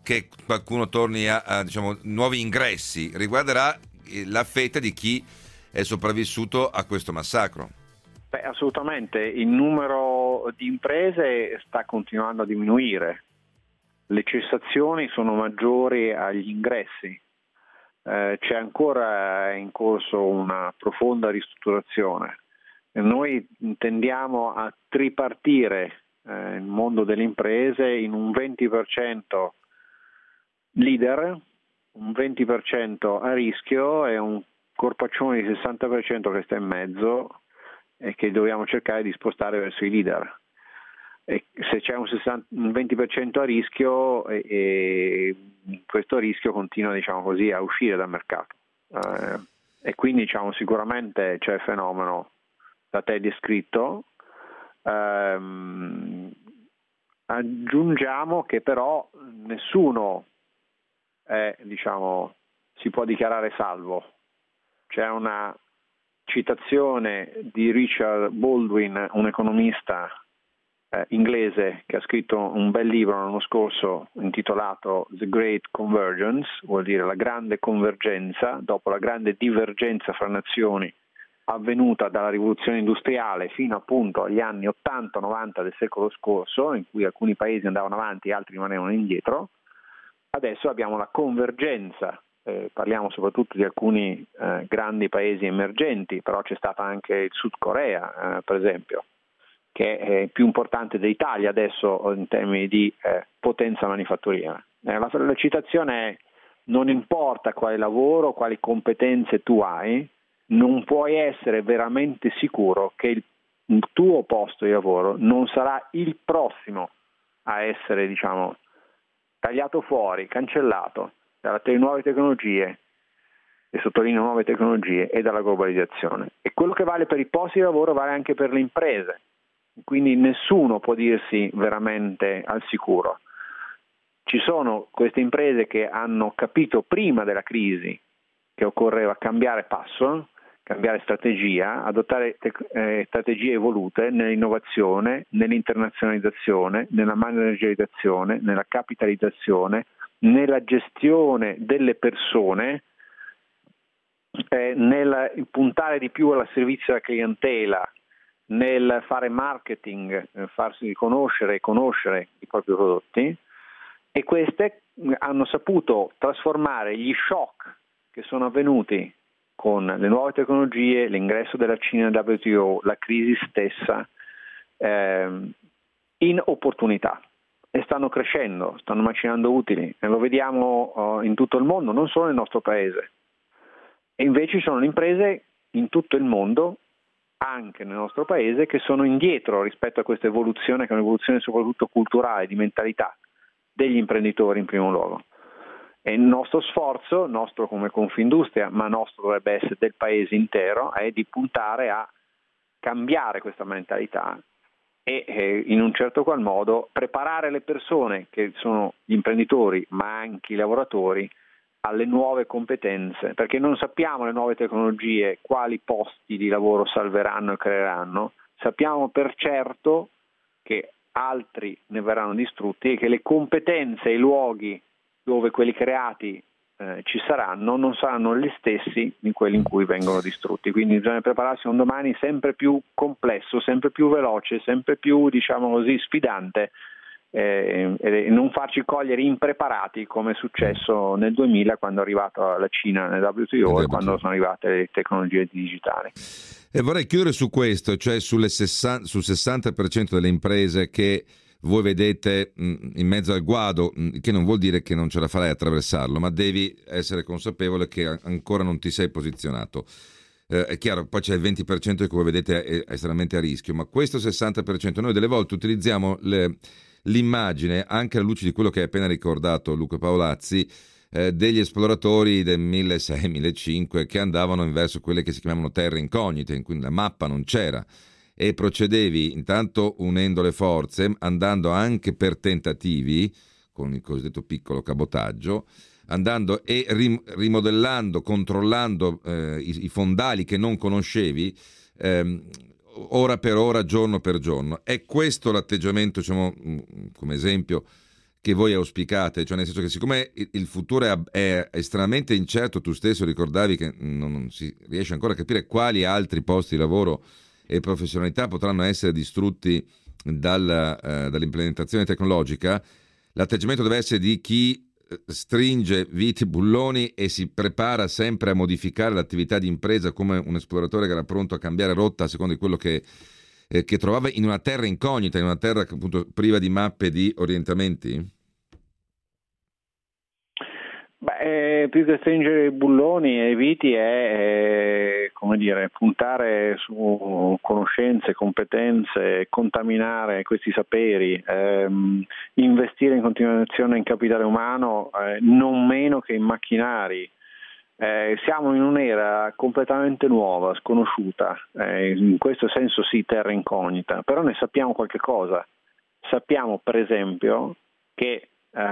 che qualcuno torni a diciamo, nuovi ingressi, riguarderà la fetta di chi è sopravvissuto a questo massacro. Beh, assolutamente, il numero di imprese sta continuando a diminuire, le cessazioni sono maggiori agli ingressi, c'è ancora in corso una profonda ristrutturazione. Noi tendiamo a tripartire il mondo delle imprese in un 20% leader, un 20% a rischio e un corpaccione di 60% che sta in mezzo e che dobbiamo cercare di spostare verso i leader. E se c'è un 20% a rischio, questo rischio continua, diciamo così, a uscire dal mercato. E quindi diciamo, sicuramente c'è il fenomeno da te descritto. Aggiungiamo che però nessuno si può dichiarare salvo. C'è una citazione di Richard Baldwin, un economista inglese che ha scritto un bel libro l'anno scorso intitolato The Great Convergence, vuol dire la grande convergenza dopo la grande divergenza fra nazioni avvenuta dalla rivoluzione industriale fino appunto agli anni 80-90 del secolo scorso, in cui alcuni paesi andavano avanti e altri rimanevano indietro. Adesso abbiamo la convergenza, parliamo soprattutto di alcuni grandi paesi emergenti, però c'è stata anche il Sud Corea, per esempio, che è più importante dell'Italia adesso in termini di potenza manifatturiera. La citazione è: non importa quale lavoro, quali competenze tu hai, non puoi essere veramente sicuro che il tuo posto di lavoro non sarà il prossimo a essere, diciamo, tagliato fuori, cancellato dalle nuove tecnologie, e sottolineo nuove tecnologie, e dalla globalizzazione. E quello che vale per i posti di lavoro vale anche per le imprese. Quindi nessuno può dirsi veramente al sicuro. Ci sono queste imprese che hanno capito prima della crisi che occorreva cambiare passo, cambiare strategia, adottare strategie evolute nell'innovazione, nell'internazionalizzazione, nella managerializzazione, nella capitalizzazione, nella gestione delle persone, nel puntare di più al servizio della clientela, nel fare marketing, farsi conoscere e conoscere i propri prodotti, e queste hanno saputo trasformare gli shock che sono avvenuti con le nuove tecnologie, l'ingresso della Cina nel WTO, la crisi stessa, in opportunità, e stanno crescendo, stanno macinando utili, e lo vediamo in tutto il mondo, non solo nel nostro paese. E invece ci sono le imprese in tutto il mondo, anche nel nostro paese, che sono indietro rispetto a questa evoluzione, che è un'evoluzione soprattutto culturale, di mentalità degli imprenditori in primo luogo. E il nostro sforzo, nostro come Confindustria, ma nostro dovrebbe essere del paese intero, è di puntare a cambiare questa mentalità e in un certo qual modo preparare le persone, che sono gli imprenditori ma anche i lavoratori, alle nuove competenze, perché non sappiamo le nuove tecnologie quali posti di lavoro salveranno e creeranno. Sappiamo per certo che altri ne verranno distrutti e che le competenze e i luoghi dove quelli creati ci saranno non saranno gli stessi di quelli in cui vengono distrutti. Quindi bisogna prepararsi a un domani sempre più complesso, sempre più veloce, sempre più, diciamo così, sfidante, e non farci cogliere impreparati come è successo nel 2000, quando è arrivata la Cina nel WTO e quando sono arrivate le tecnologie digitali. E vorrei chiudere su questo, cioè sul 60% delle imprese che voi vedete in mezzo al guado, che non vuol dire che non ce la farai a attraversarlo, ma devi essere consapevole che ancora non ti sei posizionato. È chiaro, poi c'è il 20% che voi vedete è estremamente a rischio, ma questo 60% noi delle volte utilizziamo l'immagine, anche alla luce di quello che hai appena ricordato Luca Paolazzi, degli esploratori del 1600-1500 che andavano verso quelle che si chiamavano terre incognite, in cui la mappa non c'era, e procedevi intanto unendo le forze, andando anche per tentativi con il cosiddetto piccolo cabotaggio, andando e rimodellando, controllando i fondali che non conoscevi, ora per ora, giorno per giorno. È questo l'atteggiamento, diciamo, come esempio, che voi auspicate, cioè nel senso che siccome il futuro è estremamente incerto, tu stesso ricordavi che non si riesce ancora a capire quali altri posti di lavoro e professionalità potranno essere distrutti dall'implementazione tecnologica, l'atteggiamento deve essere di chi stringe viti bulloni e si prepara sempre a modificare l'attività di impresa come un esploratore che era pronto a cambiare rotta a seconda di quello che trovava in una terra incognita, in una terra appunto priva di mappe e di orientamenti? Più che stringere i bulloni e i viti è come dire, puntare su conoscenze, competenze, contaminare questi saperi, investire in continuazione in capitale umano, non meno che in macchinari. Siamo in un'era completamente nuova, sconosciuta, in questo senso sì, terra incognita, però ne sappiamo qualche cosa. Sappiamo per esempio che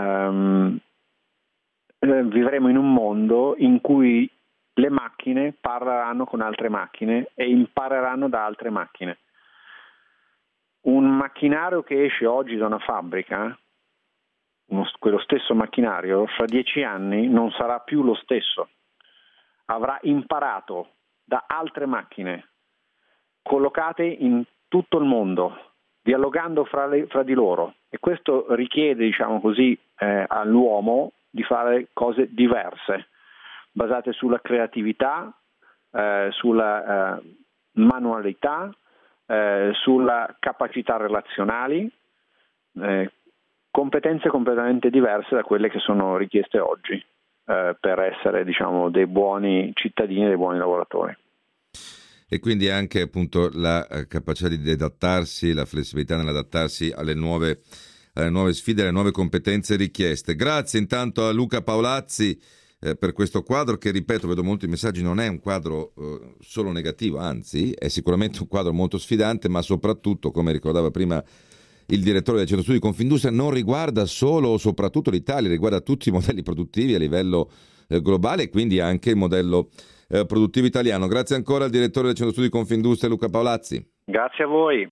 vivremo in un mondo in cui le macchine parleranno con altre macchine e impareranno da altre macchine. Un macchinario che esce oggi da una fabbrica, quello stesso macchinario, fra 10 anni non sarà più lo stesso. Avrà imparato da altre macchine collocate in tutto il mondo, dialogando fra di loro, e questo richiede, diciamo così, all'uomo di fare cose diverse, basate sulla creatività, sulla manualità, sulla capacità relazionali, competenze completamente diverse da quelle che sono richieste oggi per essere, diciamo, dei buoni cittadini, dei buoni lavoratori. E quindi anche appunto la capacità di adattarsi, la flessibilità nell'adattarsi alle nuove sfide, alle nuove competenze richieste. Grazie intanto a Luca Paolazzi per questo quadro che, ripeto, vedo molti messaggi, non è un quadro solo negativo, anzi è sicuramente un quadro molto sfidante, ma soprattutto, come ricordava prima il direttore del Centro Studi di Confindustria, non riguarda solo o soprattutto l'Italia, riguarda tutti i modelli produttivi a livello globale e quindi anche il modello produttivo italiano. Grazie ancora al direttore del Centro Studi di Confindustria Luca Paolazzi. Grazie a voi.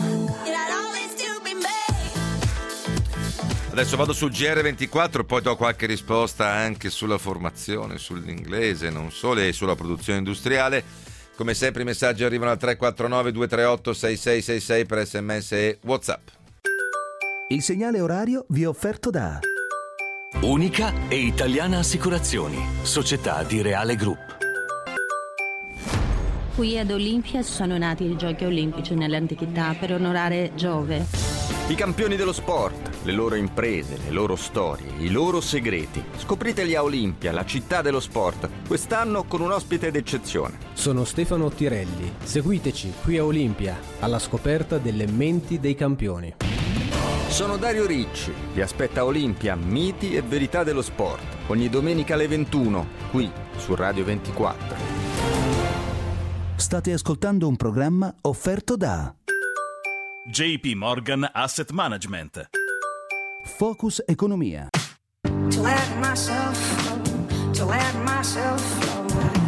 Adesso vado sul GR24, poi do qualche risposta anche sulla formazione, sull'inglese, non solo, e sulla produzione industriale. Come sempre i messaggi arrivano al 349 238 6666 per SMS e WhatsApp. Il segnale orario vi è offerto da Unica e Italiana Assicurazioni, società di Reale Group. Qui ad Olimpia sono nati i Giochi Olimpici nell'antichità per onorare Giove. I campioni dello sport, le loro imprese, le loro storie, i loro segreti. Scopriteli a Olimpia, la città dello sport, quest'anno con un ospite d'eccezione. Sono Stefano Tirelli. Seguiteci qui a Olimpia, alla scoperta delle menti dei campioni. Sono Dario Ricci, vi aspetta a Olimpia, miti e verità dello sport. Ogni domenica alle 21, qui su Radio 24. State ascoltando un programma offerto da JP Morgan Asset Management. Focus Economia. To let myself flow.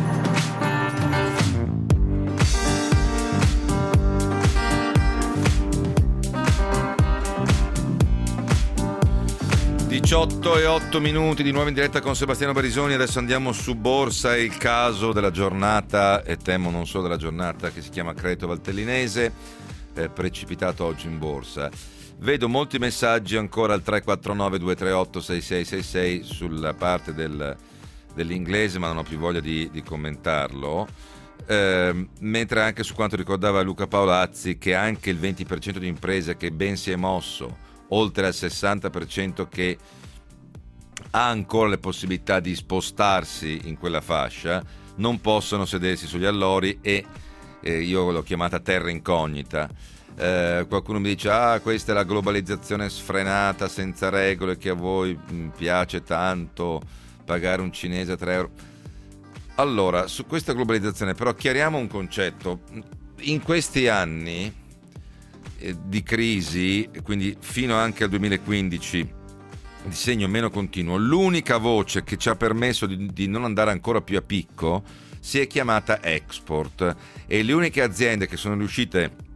18:08 di nuovo in diretta con Sebastiano Barisoni. Adesso andiamo su borsa, il caso della giornata, e temo non solo della giornata, che si chiama Credito Valtellinese, precipitato oggi in borsa. Vedo molti messaggi ancora al 349 238 6666 sulla parte dell'inglese, ma non ho più voglia di commentarlo, mentre anche su quanto ricordava Luca Paolazzi, che anche il 20% di imprese che ben si è mosso, oltre al 60% che ha ancora le possibilità di spostarsi in quella fascia, non possono sedersi sugli allori e io l'ho chiamata terra incognita. Qualcuno mi dice: questa è la globalizzazione sfrenata, senza regole, che a voi piace tanto, pagare un cinese a 3 euro. Allora, su questa globalizzazione però chiariamo un concetto. In questi anni di crisi, quindi fino anche al 2015, di segno meno continuo, l'unica voce che ci ha permesso di non andare ancora più a picco si è chiamata export, e le uniche aziende che sono riuscite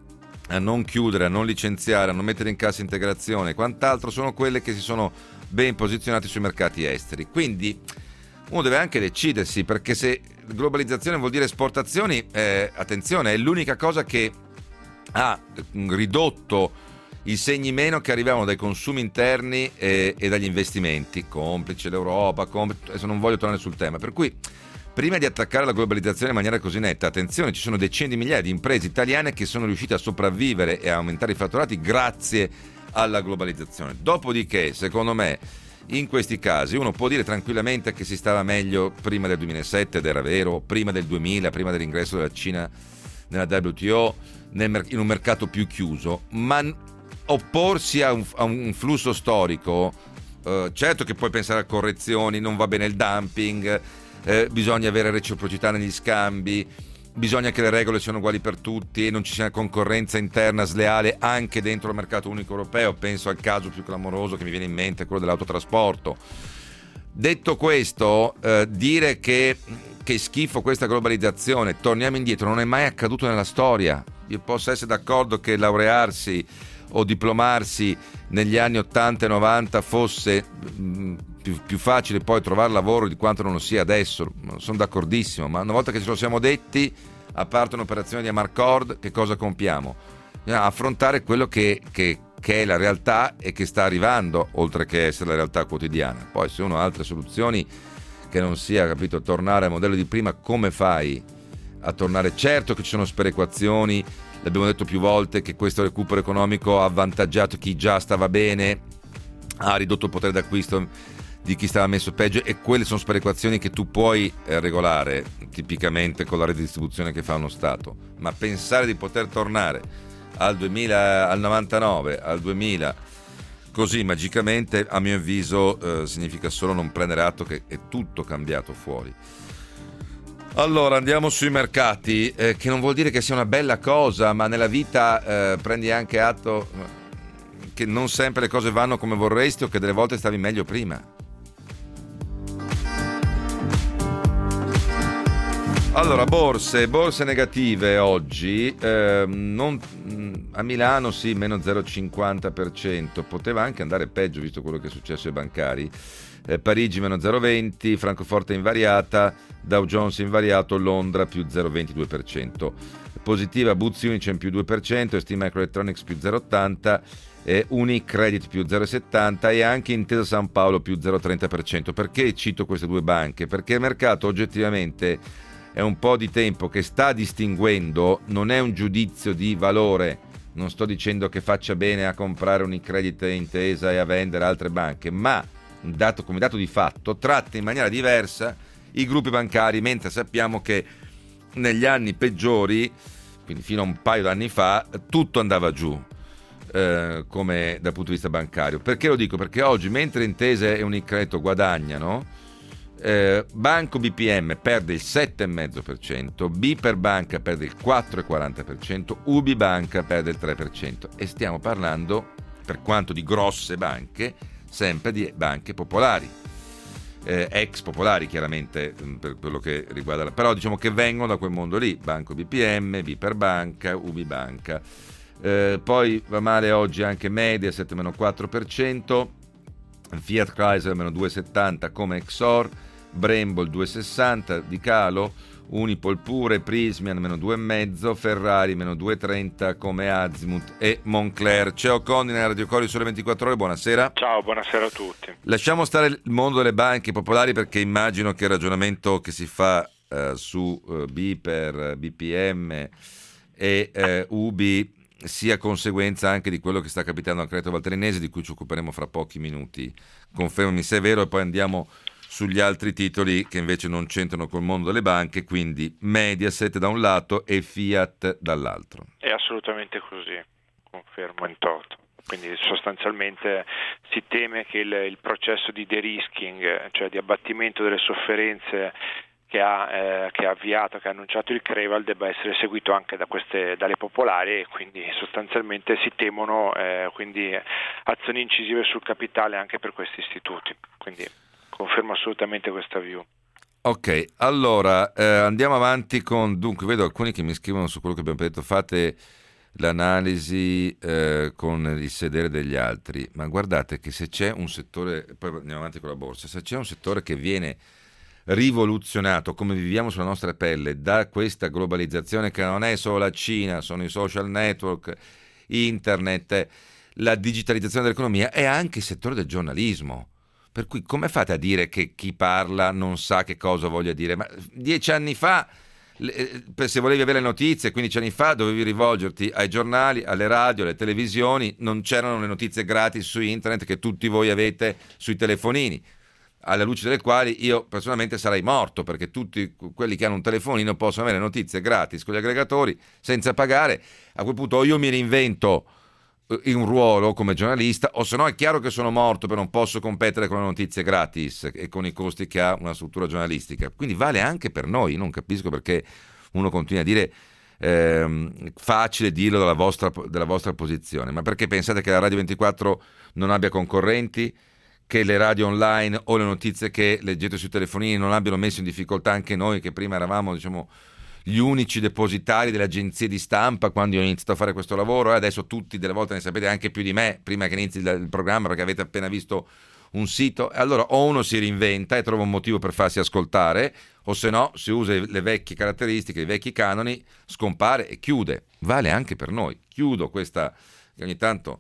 a non chiudere, a non licenziare, a non mettere in cassa integrazione e quant'altro sono quelle che si sono ben posizionate sui mercati esteri. Quindi uno deve anche decidersi, perché se globalizzazione vuol dire esportazioni, attenzione, è l'unica cosa che ha ridotto i segni meno che arrivavano dai consumi interni e dagli investimenti, complice l'Europa, adesso non voglio tornare sul tema, per cui prima di attaccare la globalizzazione in maniera così netta, attenzione, ci sono decine di migliaia di imprese italiane che sono riuscite a sopravvivere e a aumentare i fatturati grazie alla globalizzazione. Dopodiché, secondo me, in questi casi uno può dire tranquillamente che si stava meglio prima del 2007, ed era vero, prima del 2000, prima dell'ingresso della Cina nella WTO, in un mercato più chiuso, ma opporsi a un flusso storico, certo che puoi pensare a correzioni, non va bene il dumping, bisogna avere reciprocità negli scambi, bisogna che le regole siano uguali per tutti e non ci sia concorrenza interna sleale anche dentro il mercato unico europeo. Penso al caso più clamoroso che mi viene in mente, quello dell'autotrasporto. Detto questo, dire che schifo questa globalizzazione, torniamo indietro, non è mai accaduto nella storia. Io posso essere d'accordo che laurearsi o diplomarsi negli anni 80 e 90 fosse più facile poi trovare lavoro di quanto non lo sia adesso, sono d'accordissimo, ma una volta che ce lo siamo detti, a parte un'operazione di Amarcord, che cosa compiamo? Bisogna affrontare quello che è la realtà e che sta arrivando, oltre che essere la realtà quotidiana. Poi se uno ha altre soluzioni che non sia, capito, tornare al modello di prima, come fai a tornare? Certo che ci sono sperequazioni, l'abbiamo detto più volte che questo recupero economico ha avvantaggiato chi già stava bene, ha ridotto il potere d'acquisto di chi stava messo peggio, e quelle sono sperequazioni che tu puoi regolare tipicamente con la redistribuzione che fa uno Stato, ma pensare di poter tornare al 2000, al 99, al 2000 così magicamente, a mio avviso significa solo non prendere atto che è tutto cambiato fuori. Allora andiamo sui mercati, che non vuol dire che sia una bella cosa, ma nella vita prendi anche atto che non sempre le cose vanno come vorresti o che delle volte stavi meglio prima. Allora, borse negative oggi, a Milano sì, meno 0,50%, poteva anche andare peggio visto quello che è successo ai bancari. Parigi meno 0,20%, Francoforte invariata, Dow Jones invariato, Londra più 0,22%. Positiva Booz Unicem più 2%, ST Microelectronics più 0,80%, Unicredit più 0,70% e anche Intesa San Paolo più 0,30%. Perché cito queste due banche? Perché il mercato oggettivamente è un po' di tempo che sta distinguendo, non è un giudizio di valore, non sto dicendo che faccia bene a comprare Unicredit e Intesa e a vendere altre banche, ma come dato di fatto tratta in maniera diversa i gruppi bancari, mentre sappiamo che negli anni peggiori, quindi fino a un paio d'anni fa, tutto andava giù come dal punto di vista bancario. Perché lo dico? Perché oggi, mentre Intesa e Unicredit guadagnano, Banco BPM perde il 7,5%, BPER Banca perde il 4,40%, UBI Banca perde il 3%, e stiamo parlando, per quanto di grosse banche, sempre di banche popolari, ex popolari chiaramente, per quello che riguarda, però diciamo che vengono da quel mondo lì, Banco BPM, BPER Banca, UBI Banca. Poi va male oggi anche Mediaset meno 4%, Fiat Chrysler meno 2,70% come Exor, Brembo 2,60% di calo, Unipol pure, Prysmian meno 2,5%, Ferrari meno 2,30% come Azimut e Moncler. C'è Ocondi nella Radio Cori Sole 24 Ore, buonasera. Ciao, buonasera a tutti. Lasciamo stare il mondo delle banche popolari, perché immagino che il ragionamento che si fa su BPER, BPM e UBI sia conseguenza anche di quello che sta capitando al Credito Valtellinese, di cui ci occuperemo fra pochi minuti. Confermami se è vero, e poi andiamo sugli altri titoli che invece non c'entrano col mondo delle banche, quindi Mediaset da un lato e Fiat dall'altro. È assolutamente così, confermo in toto. Quindi sostanzialmente si teme che il processo di de-risking, cioè di abbattimento delle sofferenze che ha avviato, che ha annunciato il Creval, debba essere seguito anche dalle popolari, e quindi sostanzialmente si temono quindi azioni incisive sul capitale anche per questi istituti. Quindi confermo assolutamente questa view. Ok, allora andiamo avanti con, dunque vedo alcuni che mi scrivono su quello che abbiamo detto, fate l'analisi con il sedere degli altri, ma guardate che se c'è un settore, poi andiamo avanti con la borsa, se c'è un settore che viene rivoluzionato come viviamo sulla nostra pelle da questa globalizzazione che non è solo la Cina, sono i social network, internet, la digitalizzazione dell'economia, è anche il settore del giornalismo. Per cui come fate a dire che chi parla non sa che cosa voglia dire? Ma 10 anni fa, se volevi avere le notizie, 15 anni fa, dovevi rivolgerti ai giornali, alle radio, alle televisioni, non c'erano le notizie gratis su internet che tutti voi avete sui telefonini, alla luce delle quali io personalmente sarei morto, perché tutti quelli che hanno un telefonino possono avere notizie gratis con gli aggregatori senza pagare. A quel punto o io mi reinvento in un ruolo come giornalista, o se no è chiaro che sono morto, perché non posso competere con le notizie gratis e con i costi che ha una struttura giornalistica. Quindi vale anche per noi. Io non capisco perché uno continua a dire facile dirlo della vostra posizione, ma perché pensate che la Radio 24 non abbia concorrenti, che le radio online o le notizie che leggete sui telefonini non abbiano messo in difficoltà anche noi, che prima eravamo, diciamo, gli unici depositari delle agenzie di stampa quando io ho iniziato a fare questo lavoro, e adesso tutti delle volte ne sapete anche più di me prima che inizi il programma, perché avete appena visto un sito. E allora o uno si reinventa e trova un motivo per farsi ascoltare, o se no si usa le vecchie caratteristiche, i vecchi canoni, scompare e chiude. Vale anche per noi. Chiudo questa, che ogni tanto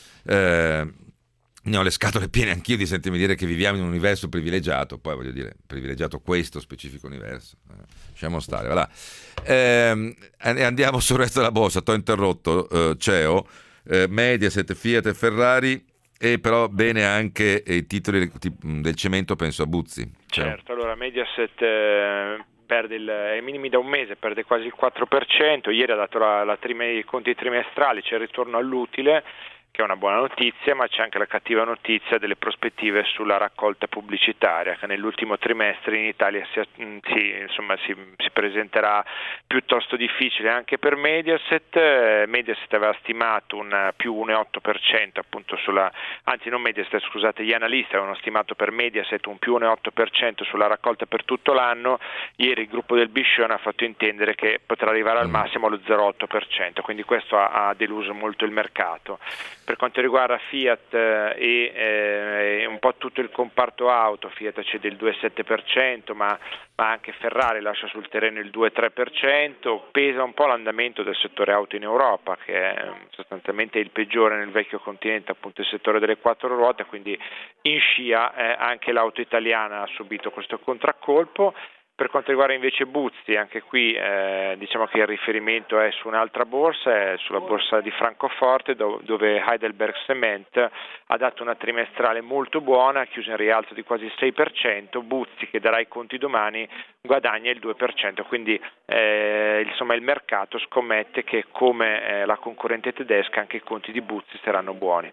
ne ho le scatole piene anch'io di sentirmi dire che viviamo in un universo privilegiato. Poi voglio dire, privilegiato questo specifico universo, lasciamo stare, voilà. Andiamo sul resto della borsa. T'ho interrotto, CEO, Mediaset, Fiat e Ferrari, e però bene anche i titoli del cemento, penso a Buzzi. Certo, allora Mediaset perde ai minimi da un mese, perde quasi il 4%, ieri ha dato i conti trimestrali, c'è il ritorno all'utile, che è una buona notizia, ma c'è anche la cattiva notizia delle prospettive sulla raccolta pubblicitaria, che nell'ultimo trimestre in Italia si presenterà piuttosto difficile anche per Mediaset. Mediaset aveva stimato un più 1,8% appunto gli analisti avevano stimato per Mediaset un più 1,8% sulla raccolta per tutto l'anno. Ieri il gruppo del Biscione ha fatto intendere che potrà arrivare al massimo allo 0,8%, quindi questo ha deluso molto il mercato. Per quanto riguarda Fiat e un po' tutto il comparto auto, Fiat cede il 2,7%, ma anche Ferrari lascia sul terreno il 2,3%, pesa un po' l'andamento del settore auto in Europa, che è sostanzialmente il peggiore nel vecchio continente, appunto il settore delle quattro ruote, quindi in scia anche l'auto italiana ha subito questo contraccolpo. Per quanto riguarda invece Buzzi, anche qui diciamo che il riferimento è su un'altra borsa, è sulla borsa di Francoforte, dove Heidelberg Cement ha dato una trimestrale molto buona, chiuso in rialzo di quasi il 6%, Buzzi, che darà i conti domani, guadagna il 2%, quindi il mercato scommette che come la concorrente tedesca anche i conti di Buzzi saranno buoni.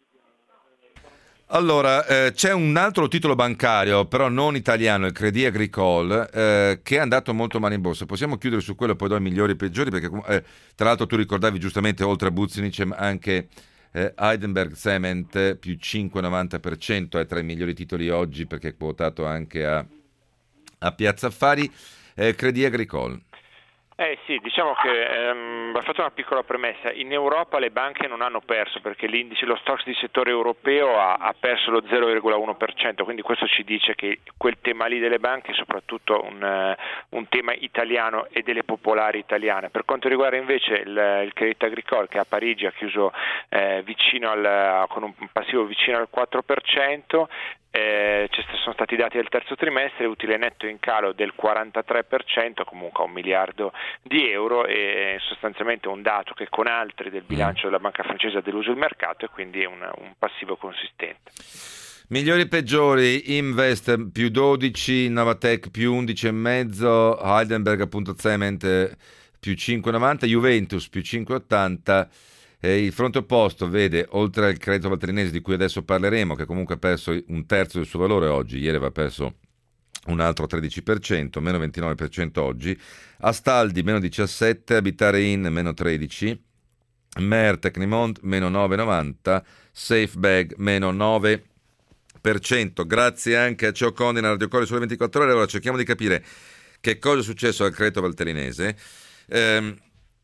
Allora, c'è un altro titolo bancario, però non italiano, il Crédit Agricole, che è andato molto male in borsa. Possiamo chiudere su quello e poi do i migliori e i peggiori, perché tra l'altro tu ricordavi giustamente, oltre a Buzzi, anche Heidelberg Cement più 5,90%, è tra i migliori titoli oggi perché è quotato anche a Piazza Affari. Crédit Agricole. Sì, diciamo che va fatta una piccola premessa. In Europa le banche non hanno perso, perché l'indice, lo Stoxx di settore europeo ha perso lo 0,1%, quindi questo ci dice che quel tema lì delle banche è soprattutto un tema italiano e delle popolari italiane. Per quanto riguarda invece il Crédit Agricole, che a Parigi ha chiuso con un passivo vicino al 4%, sono stati dati del terzo trimestre, utile netto in calo del 43%, comunque a €1 miliardo, e sostanzialmente un dato che con altri del bilancio della banca francese ha deluso il mercato, e quindi è un passivo consistente. Migliori e peggiori: Invest più 12, Novatec più 11,5, Heidelberg appunto Cement più 5,90, Juventus più 5,80. Il fronte opposto vede, oltre al credito valtellinese di cui adesso parleremo, che comunque ha perso un terzo del suo valore oggi, ieri aveva perso un altro 13%, meno 29% oggi, Astaldi meno 17%, Abitare In meno 13%, Mer Tecnimont meno 9,90%, Safebag meno 9%. Grazie anche a Ceo Condi nella Radio Core sulle 24 ore. Allora cerchiamo di capire che cosa è successo al credito valtellinese,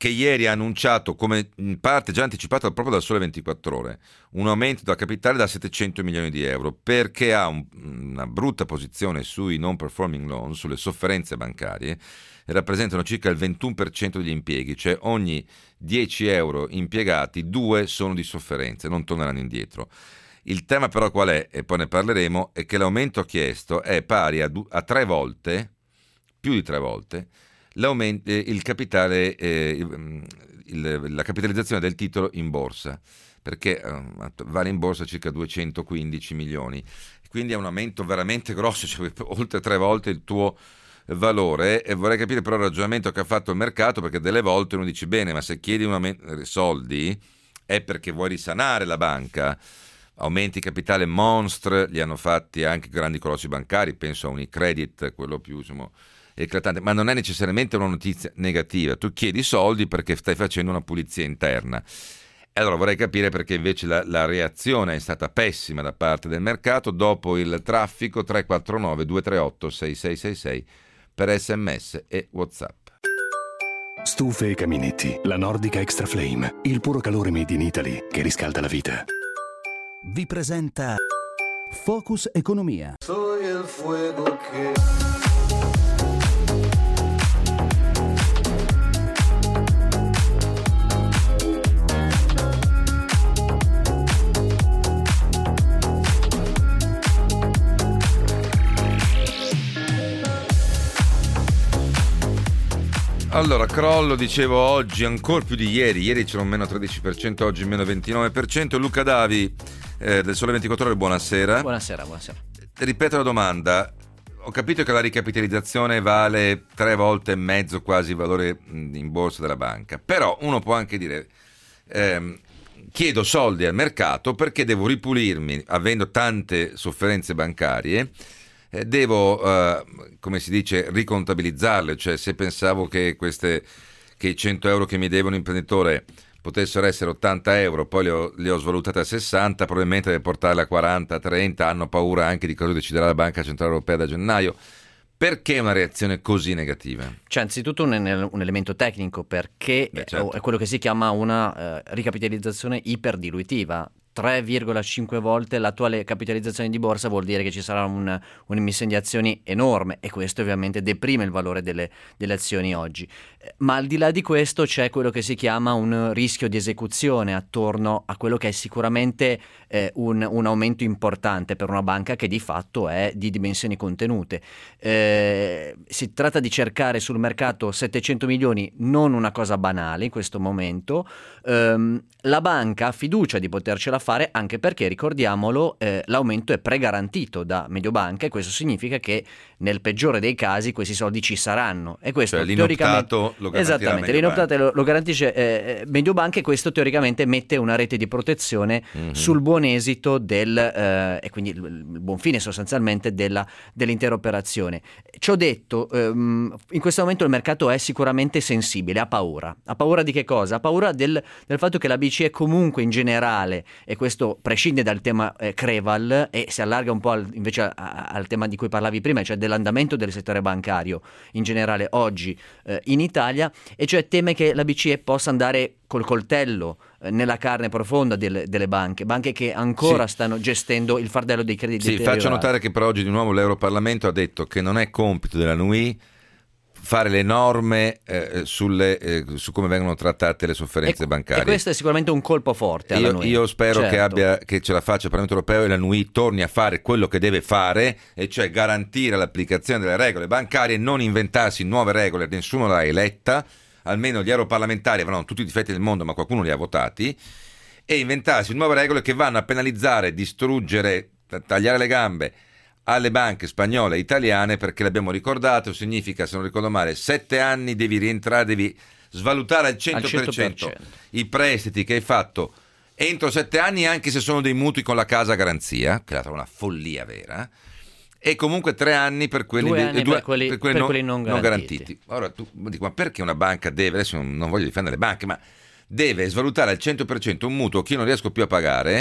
che ieri ha annunciato, come in parte già anticipato proprio dal Sole 24 Ore, un aumento da capitale da 700 milioni di euro, perché ha una brutta posizione sui non performing loan, sulle sofferenze bancarie, e rappresentano circa il 21% degli impieghi, cioè ogni 10 euro impiegati 2 sono di sofferenze, non torneranno indietro. Il tema però qual è, e poi ne parleremo, è che l'aumento chiesto è pari a 3 volte, più di 3 volte, il capitale, la capitalizzazione del titolo in borsa, perché vale in borsa circa 215 milioni, quindi è un aumento veramente grosso, cioè oltre 3 volte il tuo valore. E vorrei capire però il ragionamento che ha fatto il mercato, perché delle volte uno dice bene, ma se chiedi soldi è perché vuoi risanare la banca. Aumenti capitale monstre li hanno fatti anche grandi colossi bancari, penso a Unicredit, quello più eclatante, ma non è necessariamente una notizia negativa. Tu chiedi soldi perché stai facendo una pulizia interna. E allora vorrei capire perché invece la reazione è stata pessima da parte del mercato dopo il traffico. 349 238 6666 per SMS e WhatsApp. Stufe e caminetti, la Nordica Extra Flame, il puro calore made in Italy che riscalda la vita. Vi presenta Focus Economia. Soy el fuego que... Allora, crollo, dicevo, oggi ancora più di ieri c'era un meno 13%, oggi meno 29%. Luca Davi del Sole 24 Ore, buonasera. Buonasera. Ripeto la domanda, ho capito che la ricapitalizzazione vale 3 volte e mezzo quasi il valore in borsa della banca, però uno può anche dire chiedo soldi al mercato perché devo ripulirmi, avendo tante sofferenze bancarie. Devo, come si dice, ricontabilizzarle, cioè se pensavo che i 100 euro che mi deve un imprenditore potessero essere 80 euro, poi li ho svalutate a 60, probabilmente deve portarle a 40, 30, hanno paura anche di cosa deciderà la Banca Centrale Europea da gennaio. Perché una reazione così negativa? C'è anzitutto un elemento tecnico, perché certo. È quello che si chiama una ricapitalizzazione iperdiluitiva. 3,5 volte l'attuale capitalizzazione di borsa vuol dire che ci sarà un'emissione di azioni enorme, e questo ovviamente deprime il valore delle azioni oggi. Ma al di là di questo c'è quello che si chiama un rischio di esecuzione attorno a quello che è sicuramente un aumento importante per una banca che di fatto è di dimensioni contenute. Si tratta di cercare sul mercato 700 milioni, non una cosa banale in questo momento. La banca ha fiducia di potercela fare, anche perché, ricordiamolo, l'aumento è pregarantito da Mediobanca, e questo significa che nel peggiore dei casi questi soldi ci saranno, e questo cioè, teoricamente lo garantirà l'inoptato lo garantisce Mediobanca, e questo teoricamente mette una rete di protezione sul buon esito e quindi il buon fine sostanzialmente dell'intera operazione. Ciò detto, in questo momento il mercato è sicuramente sensibile, ha paura di che cosa? Ha paura del fatto che la BCE comunque in generale, e questo prescinde dal tema Creval e si allarga un po' invece al tema di cui parlavi prima, cioè dell'andamento del settore bancario in generale oggi in Italia, e cioè teme che la BCE possa andare col coltello nella carne profonda delle banche che ancora stanno gestendo il fardello dei crediti deteriorati. Faccio notare che per oggi di nuovo l'Europarlamento ha detto che non è compito della NUI fare le norme su come vengono trattate le sofferenze bancarie. E questo è sicuramente un colpo forte alla NUI. Io spero certo. che ce la faccia il Parlamento Europeo e la NUI torni a fare quello che deve fare, e cioè garantire l'applicazione delle regole bancarie, non inventarsi nuove regole, nessuno l'ha eletta, almeno gli europarlamentari avranno tutti i difetti del mondo, ma qualcuno li ha votati, e inventarsi nuove regole che vanno a penalizzare, distruggere, tagliare le gambe alle banche spagnole e italiane, perché l'abbiamo ricordato, significa, se non ricordo male, 7 anni devi rientrare, devi svalutare al 100% i prestiti che hai fatto entro 7 anni, anche se sono dei mutui con la casa a garanzia, che è una follia vera, e comunque 3 anni per quelli, per quelli non garantiti. Ora tu dici, ma perché una banca deve, adesso non voglio difendere le banche, ma deve svalutare al 100% un mutuo che io non riesco più a pagare,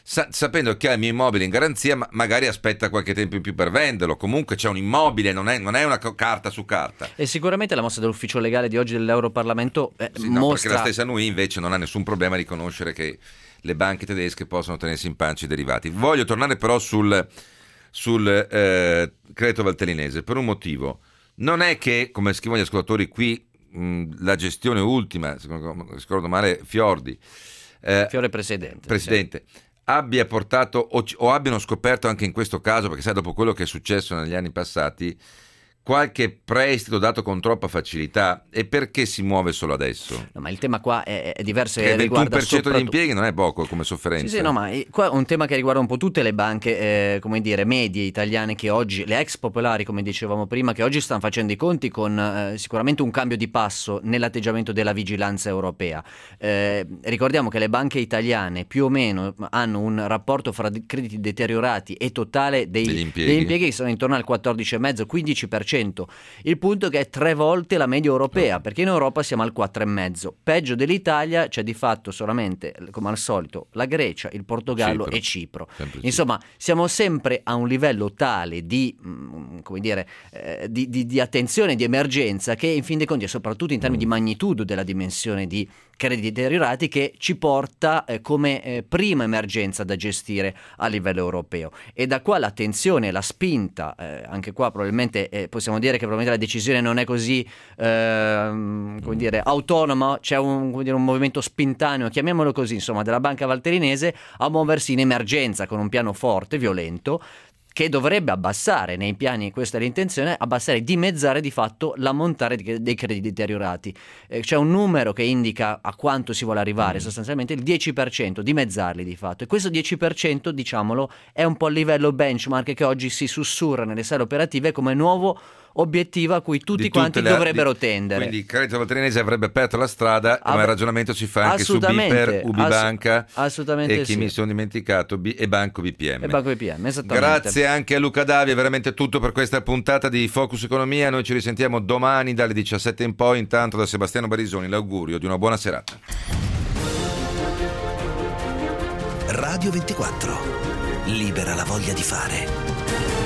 sapendo che ha il mio immobile in garanzia, ma magari aspetta qualche tempo in più per venderlo. Comunque c'è un immobile, non è una carta su carta. E sicuramente la mossa dell'ufficio legale di oggi dell'Europarlamento No, perché la stessa NUI invece non ha nessun problema a riconoscere che le banche tedesche possono tenersi in pancia i derivati. Voglio tornare però sul credito valtellinese per un motivo. Non è che, come scrivono gli ascoltatori qui, la gestione ultima, se non ricordo male, Fiore presidente, abbia portato o abbiano scoperto anche in questo caso, perché sai, dopo quello che è successo negli anni passati, qualche prestito dato con troppa facilità, e perché si muove solo adesso? No, ma il tema qua è diverso. Che il 21% degli impieghi non è poco come sofferenza. Sì, no, ma qua è un tema che riguarda un po' tutte le banche, medie italiane, che oggi, le ex popolari, come dicevamo prima, che oggi stanno facendo i conti con sicuramente un cambio di passo nell'atteggiamento della vigilanza europea. Ricordiamo che le banche italiane più o meno hanno un rapporto fra crediti deteriorati e totale degli impieghi che sono intorno al 14,5-15%. Il punto è che è 3 volte la media europea, perché in Europa siamo al 4,5%. Peggio dell'Italia c'è di fatto solamente, come al solito, la Grecia, il Portogallo e Cipro. Insomma, siamo sempre a un livello tale di attenzione, di emergenza, che in fin dei conti, soprattutto in termini di magnitudo della dimensione di crediti deteriorati, che ci porta come prima emergenza da gestire a livello europeo. E da qua l'attenzione, la spinta, anche qua probabilmente possiamo dire che probabilmente la decisione non è così autonoma, c'è un movimento spintaneo, chiamiamolo così, insomma, della banca valtellinese a muoversi in emergenza con un piano forte, violento, che dovrebbe abbassare, nei piani, questa è l'intenzione, abbassare, dimezzare di fatto l'ammontare dei crediti deteriorati. C'è un numero che indica a quanto si vuole arrivare, sostanzialmente il 10%, dimezzarli di fatto. E questo 10%, diciamolo, è un po' il livello benchmark che oggi si sussurra nelle sale operative come nuovo obiettivo a cui tutti quanti dovrebbero tendere. Quindi il credito valtellinese avrebbe aperto la strada, ma il ragionamento si fa anche su BPER, UbiBanca e chi mi sono dimenticato, e Banco BPM. Esattamente. Grazie anche a Luca Davi, è veramente tutto per questa puntata di Focus Economia. Noi ci risentiamo domani dalle 17 in poi. Intanto da Sebastiano Barisoni l'augurio di una buona serata. Radio 24, libera la voglia di fare.